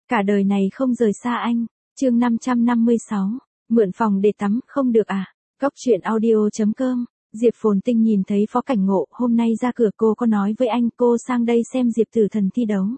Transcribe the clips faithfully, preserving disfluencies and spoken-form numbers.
Cả đời này không rời xa anh. Chương năm trăm năm mươi sáu. Mượn phòng để tắm không được à? Góc truyện audio chấm com. Diệp Phồn Tinh nhìn thấy Phó Cảnh Ngộ, hôm nay ra cửa cô có nói với anh cô sang đây xem Diệp Tử Thần thi đấu.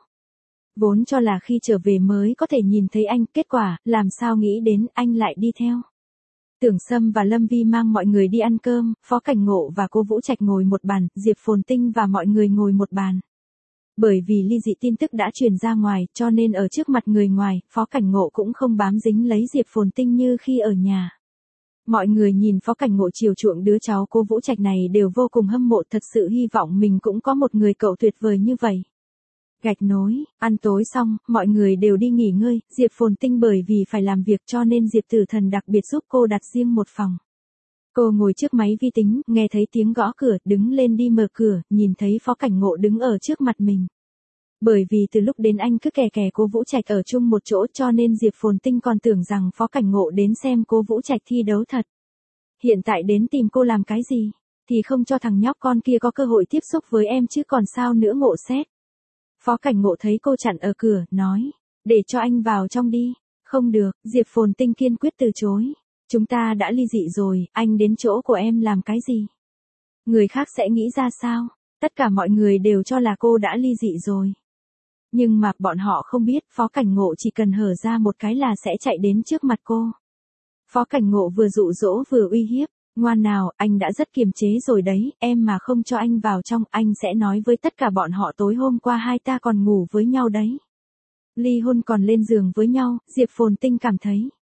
Vốn cho là khi trở về mới có thể nhìn thấy anh, kết quả, làm sao nghĩ đến anh lại đi theo. Tưởng Sâm và Lâm Vi mang mọi người đi ăn cơm, Phó Cảnh Ngộ và cô Vũ Trạch ngồi một bàn, Diệp Phồn Tinh và mọi người ngồi một bàn. Bởi vì ly dị tin tức đã truyền ra ngoài, cho nên ở trước mặt người ngoài, Phó Cảnh Ngộ cũng không bám dính lấy Diệp Phồn Tinh như khi ở nhà. Mọi người nhìn Phó Cảnh Ngộ chiều chuộng đứa cháu cô Vũ Trạch này đều vô cùng hâm mộ, thật sự hy vọng mình cũng có một người cậu tuyệt vời như vậy. Gạch nối, ăn tối xong, mọi người đều đi nghỉ ngơi, Diệp Phồn Tinh bởi vì phải làm việc cho nên Diệp Tử Thần đặc biệt giúp cô đặt riêng một phòng. Cô ngồi trước máy vi tính, nghe thấy tiếng gõ cửa, đứng lên đi mở cửa, nhìn thấy Phó Cảnh Ngộ đứng ở trước mặt mình. Bởi vì từ lúc đến anh cứ kè kè cô Vũ Trạch ở chung một chỗ cho nên Diệp Phồn Tinh còn tưởng rằng Phó Cảnh Ngộ đến xem cô Vũ Trạch thi đấu thật. Hiện tại đến tìm cô làm cái gì? Thì không cho thằng nhóc con kia có cơ hội tiếp xúc với em chứ còn sao nữa Ngộ xét. Phó Cảnh Ngộ thấy cô chặn ở cửa, nói, để cho anh vào trong đi. Không được, Diệp Phồn Tinh kiên quyết từ chối. Chúng ta đã ly dị rồi, anh đến chỗ của em làm cái gì? Người khác sẽ nghĩ ra sao? Tất cả mọi người đều cho là cô đã ly dị rồi. Nhưng mà bọn họ không biết, Phó Cảnh Ngộ chỉ cần hở ra một cái là sẽ chạy đến trước mặt cô. Phó Cảnh Ngộ vừa dụ dỗ vừa uy hiếp, ngoan nào, anh đã rất kiềm chế rồi đấy, em mà không cho anh vào trong, anh sẽ nói với tất cả bọn họ tối hôm qua hai ta còn ngủ với nhau đấy. Ly hôn còn lên giường với nhau, Diệp Phồn Tinh cảm thấy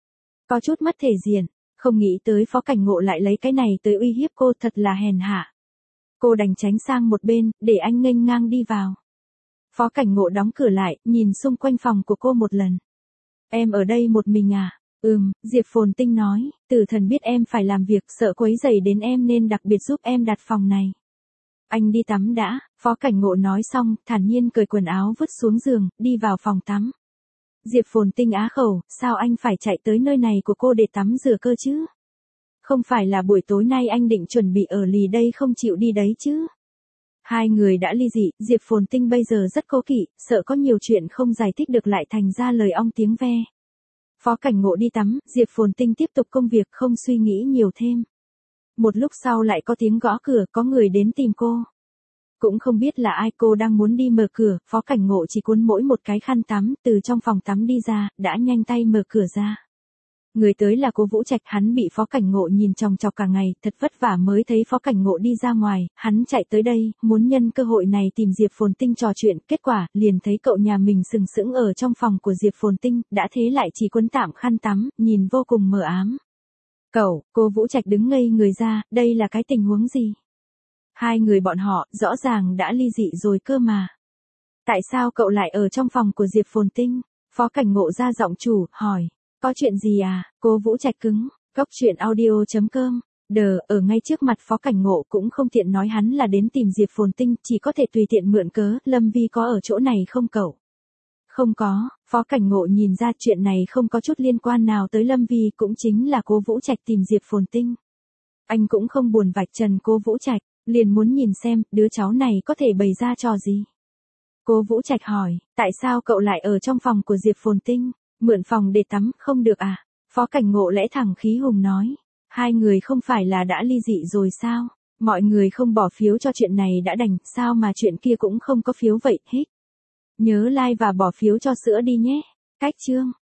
có chút mất thể diện, không nghĩ tới Phó Cảnh Ngộ lại lấy cái này tới uy hiếp cô, thật là hèn hạ. Cô đành tránh sang một bên, để anh nghênh ngang đi vào. Phó Cảnh Ngộ đóng cửa lại, nhìn xung quanh phòng của cô một lần. Em ở đây một mình à? Ừm, Diệp Phồn Tinh nói, Tử Thần biết em phải làm việc, sợ quấy rầy đến em nên đặc biệt giúp em đặt phòng này. Anh đi tắm đã, Phó Cảnh Ngộ nói xong, thản nhiên cởi quần áo vứt xuống giường, đi vào phòng tắm. Diệp Phồn Tinh á khẩu, sao anh phải chạy tới nơi này của cô để tắm rửa cơ chứ? Không phải là buổi tối nay anh định chuẩn bị ở lì đây không chịu đi đấy chứ? Hai người đã ly dị, Diệp Phồn Tinh bây giờ rất cố kỵ, sợ có nhiều chuyện không giải thích được lại thành ra lời ong tiếng ve. Phó Cảnh Ngộ đi tắm, Diệp Phồn Tinh tiếp tục công việc không suy nghĩ nhiều thêm. Một lúc sau lại có tiếng gõ cửa, có người đến tìm cô. Cũng không biết là ai, cô đang muốn đi mở cửa, Phó Cảnh Ngộ chỉ cuốn mỗi một cái khăn tắm, từ trong phòng tắm đi ra, đã nhanh tay mở cửa ra. Người tới là cô Vũ Trạch, hắn bị Phó Cảnh Ngộ nhìn chòng chọc cả ngày, thật vất vả mới thấy Phó Cảnh Ngộ đi ra ngoài, hắn chạy tới đây, muốn nhân cơ hội này tìm Diệp Phồn Tinh trò chuyện, kết quả, liền thấy cậu nhà mình sừng sững ở trong phòng của Diệp Phồn Tinh, đã thế lại chỉ quấn tạm khăn tắm, nhìn vô cùng mờ ám. Cậu, cô Vũ Trạch đứng ngây người ra, đây là cái tình huống gì? Hai người bọn họ, rõ ràng đã ly dị rồi cơ mà. Tại sao cậu lại ở trong phòng của Diệp Phồn Tinh? Phó Cảnh Ngộ ra giọng chủ, hỏi. Có chuyện gì à? Cô Vũ Trạch cứng. Góc truyện audio chấm com. Đờ, ở ngay trước mặt Phó Cảnh Ngộ cũng không tiện nói hắn là đến tìm Diệp Phồn Tinh, chỉ có thể tùy tiện mượn cớ, Lâm Vi có ở chỗ này không cậu? Không có, Phó Cảnh Ngộ nhìn ra chuyện này không có chút liên quan nào tới Lâm Vi, cũng chính là cô Vũ Trạch tìm Diệp Phồn Tinh. Anh cũng không buồn vạch trần cô Vũ Trạch, liền muốn nhìn xem, đứa cháu này có thể bày ra trò gì. Cô Vũ Trạch hỏi, tại sao cậu lại ở trong phòng của Diệp Phồn Tinh? Mượn phòng để tắm, không được à? Phó Cảnh Ngộ lẽ thẳng khí hùng nói. Hai người không phải là đã ly dị rồi sao? Mọi người không bỏ phiếu cho chuyện này đã đành, sao mà chuyện kia cũng không có phiếu vậy, hích. Nhớ like và bỏ phiếu cho sữa đi nhé. Cách chương.